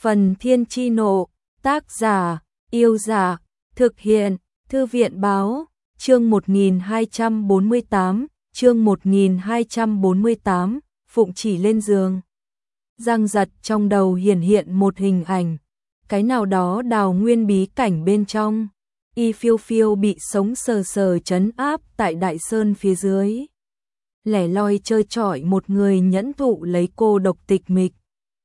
Phần Thiên Chi Nộ, tác giả, Yêu Giả, thực hiện, Thư viện Báo, chương 1248, chương 1248, Phụng Chỉ lên giường. Giang Giật trong đầu hiển hiện một hình ảnh, cái nào đó đào nguyên bí cảnh bên trong, Y Phiêu Phiêu bị sống sờ sờ trấn áp tại đại sơn phía dưới. Lẻ loi chơi chọi một người nhẫn thụ lấy cô độc tịch mịch.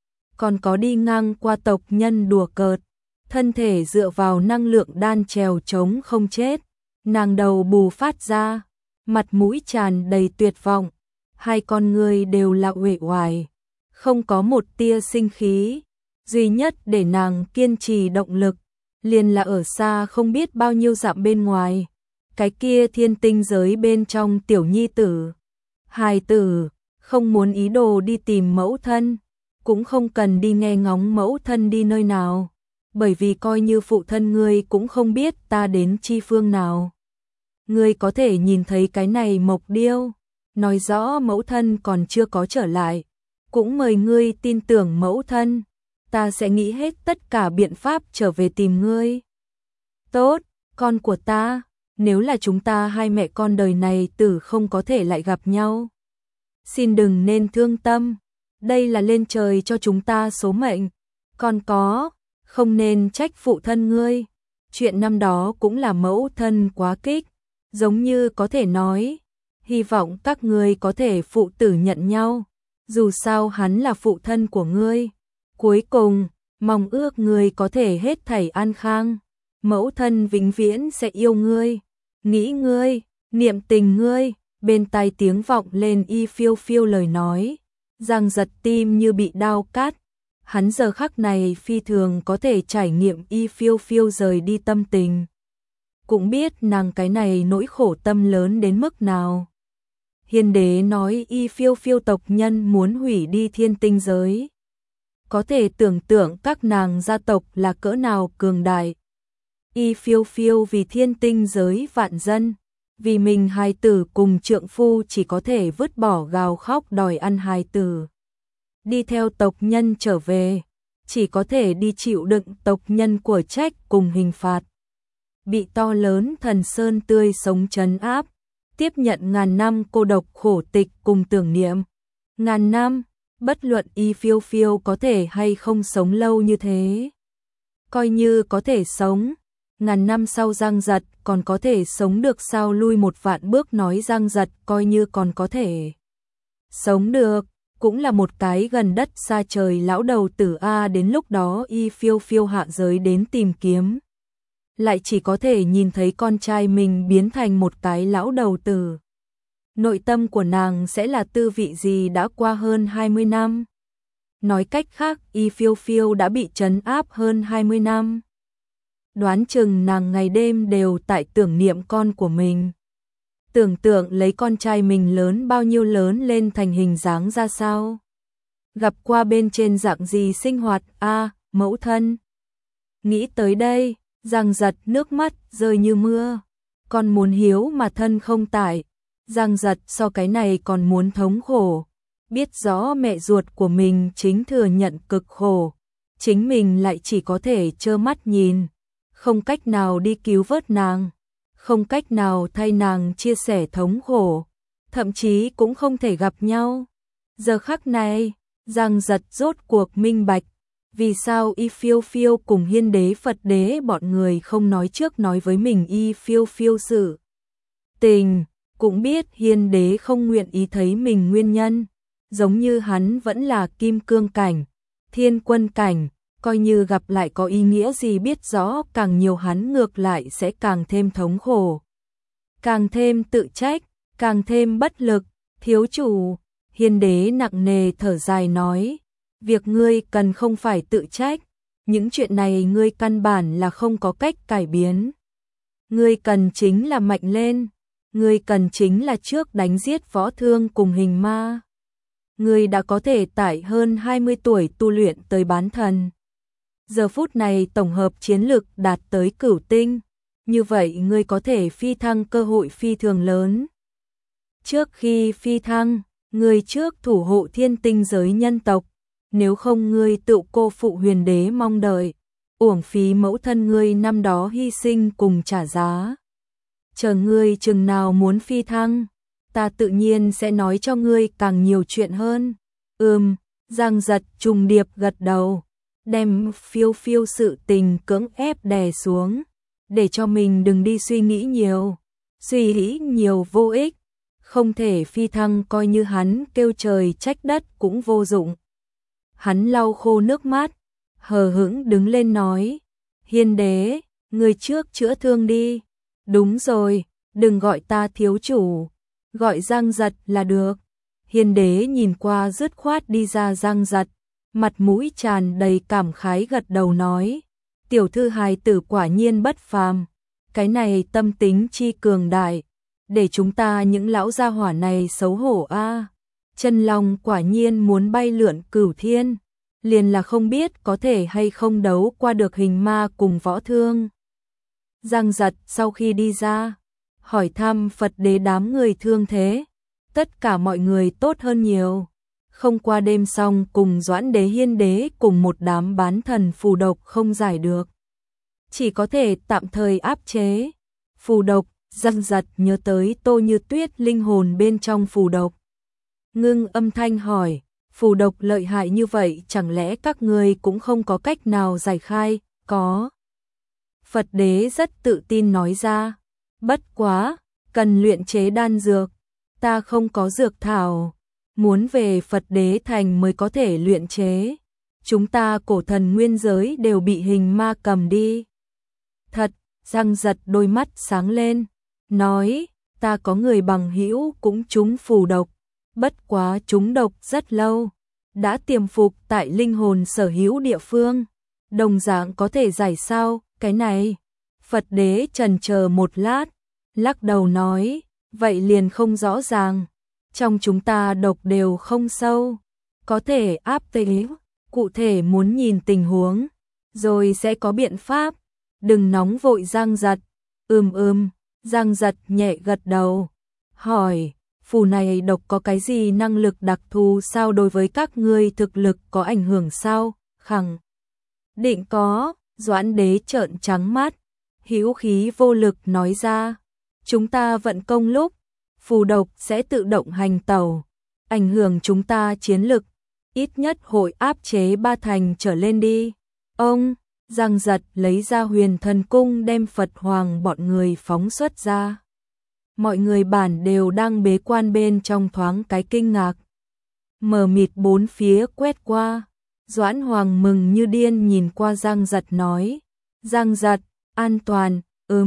Còn có đi ngang qua tộc nhân đùa cợt, thân thể dựa vào năng lượng đan trèo chống không chết, nàng đầu bù phát ra, mặt mũi tràn đầy tuyệt vọng, hai con người đều là uể oải, không có một tia sinh khí, duy nhất để nàng kiên trì động lực, liền là ở xa không biết bao nhiêu dặm bên ngoài, cái kia thiên tinh giới bên trong tiểu nhi tử. Hài tử, không muốn ý đồ đi tìm mẫu thân, cũng không cần đi nghe ngóng mẫu thân đi nơi nào, bởi vì coi như phụ thân ngươi cũng không biết ta đến chi phương nào. Ngươi có thể nhìn thấy cái này mộc điêu, nói rõ mẫu thân còn chưa có trở lại, cũng mời ngươi tin tưởng mẫu thân, ta sẽ nghĩ hết tất cả biện pháp trở về tìm ngươi. Tốt, con của ta, nếu là chúng ta hai mẹ con đời này tử không có thể lại gặp nhau. Xin đừng nên thương tâm, đây là lên trời cho chúng ta số mệnh, còn có, không nên trách phụ thân ngươi. Chuyện năm đó cũng là mẫu thân quá kích, giống như có thể nói, hy vọng các ngươi có thể phụ tử nhận nhau, dù sao hắn là phụ thân của ngươi. Cuối cùng, mong ước ngươi có thể hết thảy an khang, mẫu thân vĩnh viễn sẽ yêu ngươi, nghĩ ngươi, niệm tình ngươi. Bên tai tiếng vọng lên Y Phiêu Phiêu lời nói, Giang Giật tim như bị đao cắt, hắn giờ khắc này phi thường có thể trải nghiệm Y Phiêu Phiêu rời đi tâm tình. Cũng biết nàng cái này nỗi khổ tâm lớn đến mức nào. Hiền đế nói Y Phiêu Phiêu tộc nhân muốn hủy đi thiên tinh giới. Có thể tưởng tượng các nàng gia tộc là cỡ nào cường đại. Y Phiêu Phiêu vì thiên tinh giới vạn dân, vì mình hài tử cùng trượng phu chỉ có thể vứt bỏ gào khóc đòi ăn hài tử. Đi theo tộc nhân trở về, chỉ có thể đi chịu đựng tộc nhân của trách cùng hình phạt. Bị to lớn thần sơn tươi sống trấn áp, tiếp nhận ngàn năm cô độc khổ tịch cùng tưởng niệm. Ngàn năm, bất luận Y Phiêu Phiêu có thể hay không sống lâu như thế. Coi như có thể sống, ngàn năm sau Giang Giật còn có thể sống được sao? Lui một vạn bước nói Giang Giật coi như còn có thể sống được, cũng là một cái gần đất xa trời lão đầu tử a. Đến lúc đó Y Phiêu Phiêu hạ giới đến tìm kiếm, lại chỉ có thể nhìn thấy con trai mình biến thành một cái lão đầu tử. Nội tâm của nàng sẽ là tư vị gì đã qua hơn 20 năm? Nói cách khác, Y Phiêu Phiêu đã bị trấn áp hơn 20 năm. Đoán chừng nàng ngày đêm đều tại tưởng niệm con của mình. Tưởng tượng lấy con trai mình lớn bao nhiêu, lớn lên thành hình dáng ra sao. Gặp qua bên trên dạng gì sinh hoạt a, mẫu thân. Nghĩ tới đây, Giang Giật nước mắt rơi như mưa. Con muốn hiếu mà thân không tại. Giang Giật so cái này còn muốn thống khổ. Biết rõ mẹ ruột của mình chính thừa nhận cực khổ, chính mình lại chỉ có thể trơ mắt nhìn, không cách nào đi cứu vớt nàng, không cách nào thay nàng chia sẻ thống khổ, thậm chí cũng không thể gặp nhau. Giờ khắc này, Giang Giật rốt cuộc minh bạch, vì sao Y Phiêu Phiêu cùng Hiên đế Phật đế bọn người không nói trước nói với mình Y Phiêu Phiêu sự tình, cũng biết Hiên đế không nguyện ý thấy mình nguyên nhân, giống như hắn vẫn là kim cương cảnh, thiên quân cảnh, coi như gặp lại có ý nghĩa gì, biết rõ càng nhiều hắn ngược lại sẽ càng thêm thống khổ, càng thêm tự trách, càng thêm bất lực. Thiếu chủ, Hiên đế nặng nề thở dài nói, việc ngươi cần không phải tự trách, những chuyện này ngươi căn bản là không có cách cải biến. Ngươi cần chính là mạnh lên, ngươi cần chính là trước đánh giết Võ Thương cùng Hình Ma. Ngươi đã có thể tại hơn 20 tuổi tu luyện tới bán thần. Giờ phút này tổng hợp chiến lực đạt tới cửu tinh, như vậy ngươi có thể phi thăng cơ hội phi thường lớn. Trước khi phi thăng, ngươi trước thủ hộ thiên tinh giới nhân tộc, nếu không ngươi tự cô phụ huyền đế mong đợi, uổng phí mẫu thân ngươi năm đó hy sinh cùng trả giá. Chờ ngươi chừng nào muốn phi thăng, ta tự nhiên sẽ nói cho ngươi càng nhiều chuyện hơn. Giang Giật trùng điệp gật đầu, đem phiêu phiêu sự tình cưỡng ép đè xuống, để cho mình đừng đi suy nghĩ nhiều. Suy nghĩ nhiều vô ích, không thể phi thăng coi như hắn kêu trời trách đất cũng vô dụng. Hắn lau khô nước mắt, hờ hững đứng lên nói, Hiên đế, người trước chữa thương đi. Đúng rồi, đừng gọi ta thiếu chủ, gọi Giang Giật là được. Hiên đế nhìn qua dứt khoát đi ra Giang Giật, mặt mũi tràn đầy cảm khái gật đầu nói, tiểu thư hài tử quả nhiên bất phàm, cái này tâm tính chi cường đại, để chúng ta những lão gia hỏa này xấu hổ a. Chân long quả nhiên muốn bay lượn cửu thiên, liền là không biết có thể hay không đấu qua được hình ma cùng võ thương. Giang Giật sau khi đi ra, hỏi thăm Phật đế đám người thương thế, tất cả mọi người tốt hơn nhiều. Không qua đêm xong cùng Doãn đế Hiên đế cùng một đám bán thần phù độc không giải được, chỉ có thể tạm thời áp chế. Phù độc, Giang Giật nhớ tới Tô Như Tuyết linh hồn bên trong phù độc. Ngưng âm thanh hỏi, phù độc lợi hại như vậy chẳng lẽ các ngươi cũng không có cách nào giải khai? Có. Phật đế rất tự tin nói ra, bất quá, cần luyện chế đan dược, ta không có dược thảo, muốn về Phật đế thành mới có thể luyện chế. Chúng ta cổ thần nguyên giới đều bị hình ma cầm đi. Thật, Giang Giật đôi mắt sáng lên, nói, ta có người bằng hữu cũng trúng phù độc, bất quá trúng độc rất lâu, đã tiềm phục tại linh hồn sở hữu địa phương, đồng dạng có thể giải sao, cái này. Phật đế chần chờ một lát, lắc đầu nói, vậy liền không rõ ràng, trong chúng ta độc đều không sâu, có thể áp tế, cụ thể muốn nhìn tình huống, rồi sẽ có biện pháp, đừng nóng vội. Giang Giật. Giang Giật nhẹ gật đầu, hỏi, phù này độc có cái gì năng lực đặc thù sao, đối với các ngươi thực lực có ảnh hưởng sao? Khẳng định có. Doãn đế trợn trắng mắt, hữu khí vô lực nói ra, chúng ta vận công lúc, phù độc sẽ tự động hành tẩu, ảnh hưởng chúng ta chiến lực, ít nhất hội áp chế 3 thành trở lên đi. Ông, Giang Giật lấy ra huyền thần cung đem Phật Hoàng bọn người phóng xuất ra. Mọi người bản đều đang bế quan bên trong thoáng cái kinh ngạc. Mờ mịt bốn phía quét qua, Doãn Hoàng mừng như điên nhìn qua Giang Giật nói, Giang Giật, an toàn,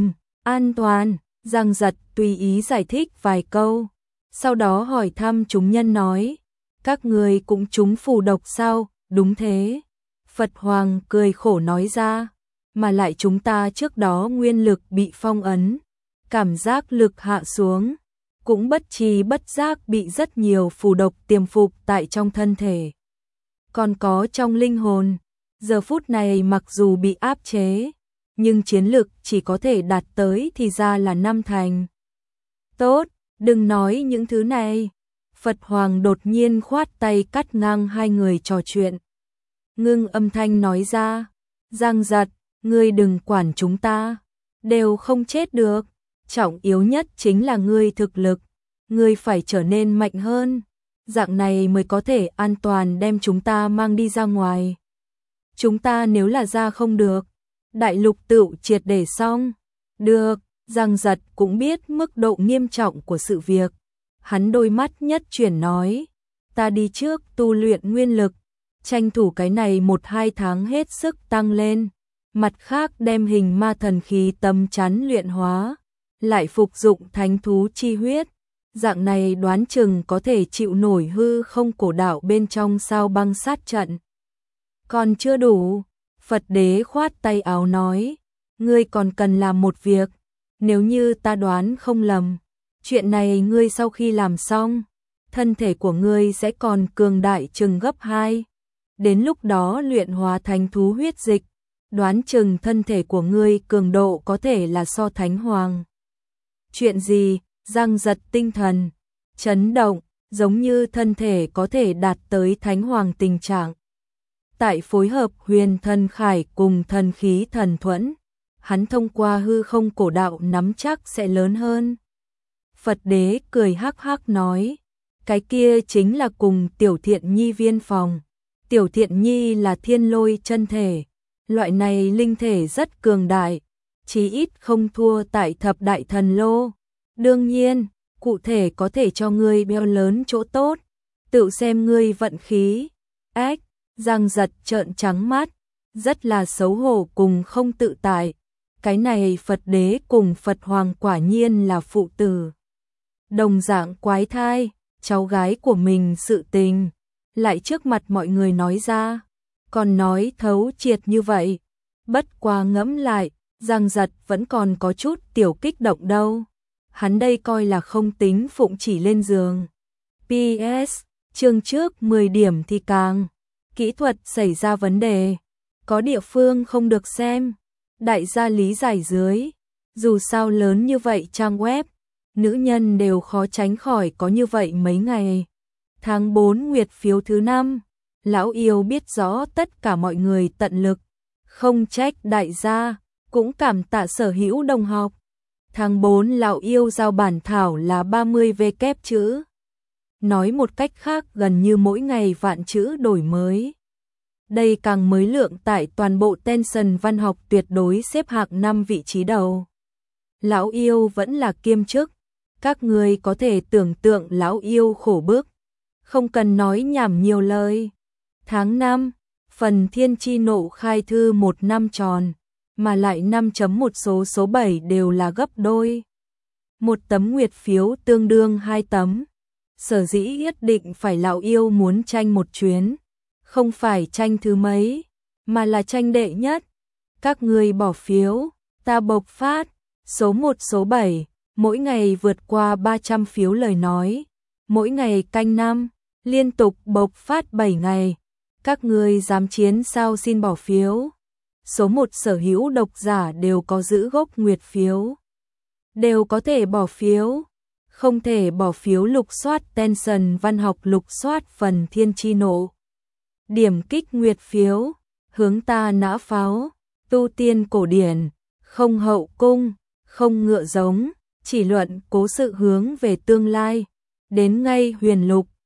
an toàn. Giang Giật tùy ý giải thích vài câu, sau đó hỏi thăm chúng nhân nói, các người cũng trúng phù độc sao? Đúng thế. Phật Hoàng cười khổ nói ra, mà lại chúng ta trước đó nguyên lực bị phong ấn, cảm giác lực hạ xuống, cũng bất tri bất giác bị rất nhiều phù độc tiềm phục tại trong thân thể, còn có trong linh hồn. Giờ phút này mặc dù bị áp chế, nhưng chiến lực chỉ có thể đạt tới thì ra là 5 thành. Tốt, đừng nói những thứ này. Phật Hoàng đột nhiên khoát tay cắt ngang hai người trò chuyện. Ngưng âm thanh nói ra, Giang Giật, ngươi đừng quản chúng ta, đều không chết được. Trọng yếu nhất chính là ngươi thực lực, ngươi phải trở nên mạnh hơn, dạng này mới có thể an toàn đem chúng ta mang đi ra ngoài. Chúng ta nếu là ra không được, đại lục tựu triệt để xong. Được, Giang Giật cũng biết mức độ nghiêm trọng của sự việc. Hắn đôi mắt nhất chuyển nói, ta đi trước tu luyện nguyên lực, tranh thủ cái này 1-2 tháng hết sức tăng lên. Mặt khác đem hình ma thần khí tâm chắn luyện hóa, lại phục dụng thánh thú chi huyết. Dạng này đoán chừng có thể chịu nổi hư không cổ đạo bên trong sao băng sát trận. Còn chưa đủ, Phật đế khoát tay áo nói, ngươi còn cần làm một việc, nếu như ta đoán không lầm, chuyện này ngươi sau khi làm xong, thân thể của ngươi sẽ còn cường đại chừng gấp 2. Đến lúc đó luyện hóa thánh thú huyết dịch, đoán chừng thân thể của ngươi cường độ có thể là so thánh hoàng. Chuyện gì? Giang Giật tinh thần chấn động, giống như thân thể có thể đạt tới thánh hoàng tình trạng, tại phối hợp huyền thần khải cùng thần khí thần thuẫn, hắn thông qua hư không cổ đạo nắm chắc sẽ lớn hơn. Phật đế cười hắc hắc nói, cái kia chính là cùng Tiểu Thiện Nhi viên phòng. Tiểu Thiện Nhi là thiên lôi chân thể, loại này linh thể rất cường đại, chí ít không thua tại thập đại thần lô. Đương nhiên, cụ thể có thể cho ngươi béo lớn chỗ tốt, tự xem ngươi vận khí. Ách, Giang Giật trợn trắng mắt, rất là xấu hổ cùng không tự tại. Cái này Phật đế cùng Phật hoàng quả nhiên là phụ tử. Đồng dạng quái thai, cháu gái của mình sự tình, lại trước mặt mọi người nói ra, còn nói thấu triệt như vậy. Bất quá ngẫm lại, Giang Giật vẫn còn có chút tiểu kích động đâu. Hắn đây coi là không tính phụng chỉ lên giường. PS, chương trước 10 điểm thì càng. Kỹ thuật xảy ra vấn đề. Có địa phương không được xem. Đại gia lý giải dưới. Dù sao lớn như vậy trang web, nữ nhân đều khó tránh khỏi có như vậy mấy ngày. Tháng 4 nguyệt phiếu thứ 5. Lão yêu biết rõ tất cả mọi người tận lực. Không trách đại gia, cũng cảm tạ sở hữu đồng học. Tháng 4 lão yêu giao bản thảo là 30 V kép chữ. Nói một cách khác gần như mỗi ngày vạn chữ đổi mới. Đây càng mới lượng tại toàn bộ Tension văn học tuyệt đối xếp hạng 5 vị trí đầu. Lão yêu vẫn là kiêm chức. Các người có thể tưởng tượng lão yêu khổ bức. Không cần nói nhảm nhiều lời. Tháng 5, phần Thiên Chi Nộ khai thư 1 năm tròn, mà lại 5.1 số 7 đều là gấp đôi. Một tấm nguyệt phiếu tương đương 2 tấm. Sở dĩ nhất định phải lão yêu muốn tranh một chuyến. Không phải tranh thứ mấy, mà là tranh đệ nhất. Các người bỏ phiếu, ta bộc phát. Số 1 số 7, mỗi ngày vượt qua 300 phiếu lời nói. Mỗi ngày canh 5, liên tục bộc phát 7 ngày. Các người dám chiến sao xin bỏ phiếu. Số 1 sở hữu độc giả đều có giữ gốc nguyệt phiếu. Đều có thể bỏ phiếu. Không thể bỏ phiếu lục soát Tension văn học lục soát phần Thiên Chi Nộ. Điểm kích nguyệt phiếu, hướng ta nã pháo, tu tiên cổ điển, không hậu cung, không ngựa giống, chỉ luận cố sự hướng về tương lai. Đến ngay huyền lục,